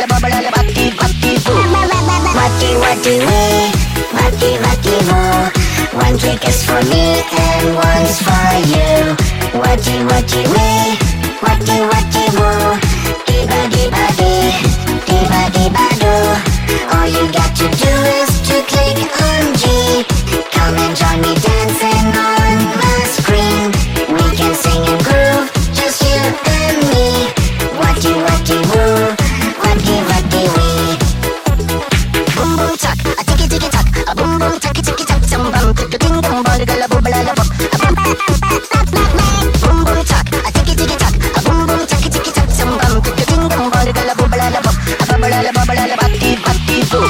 bubble, all bati, bati, boo. Wati, wati, wee, wati, wati, woo. One trick is for me and one's for you. Wati, wati, wee, wati, wati, woo. Diba, diba, dee, diba, diba, do. All you got to do is to click on G. Come and join me dancing on the screen. We can sing and groove, just you and me. Wati, wati, woo, wati, wati, wee. Boom, boom, tuck, a ticky, ticky, tuck. A boom, boom, tucky, ticky, tuck. Some bum, tick, a ding, dong, body, gala, boo, bala, la, bop. A bum, boom, boom, tuck, a ticky, ticky, tuck. A boom, boom, tucky, ticky, tuck. Some bum, tick, a ding, dong, body, gala, boo, bala, la, bop. A bubble, la, bubble, la, bati, bati, boo.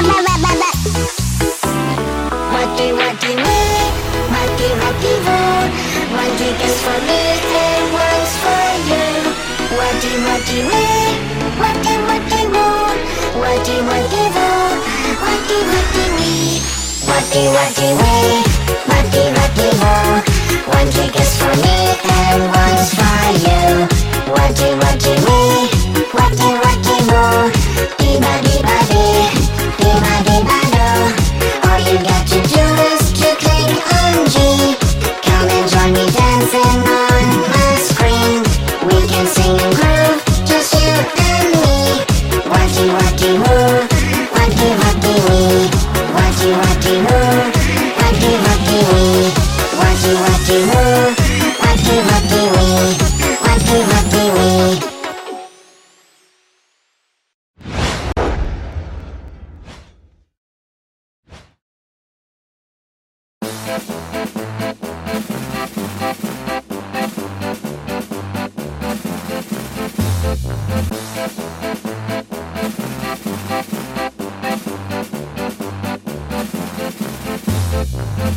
Wati, wati, wee, wati, wati, woo. One trick is for me and one's for you. Wati, wati, wee, wati, wati, woo. Wati, wati, woo, wati, wati, wee. Wati, wati, wee, wati, wati, woo. One trick is for me and one's for you. Wati, wati, wee, wati, wati, woo. Diba, diba, dee, diba, diba, do. All you got to do is to click on G. Come and join me dancing on the screen. We can sing and groove, just you and me. Wati, wati, woo.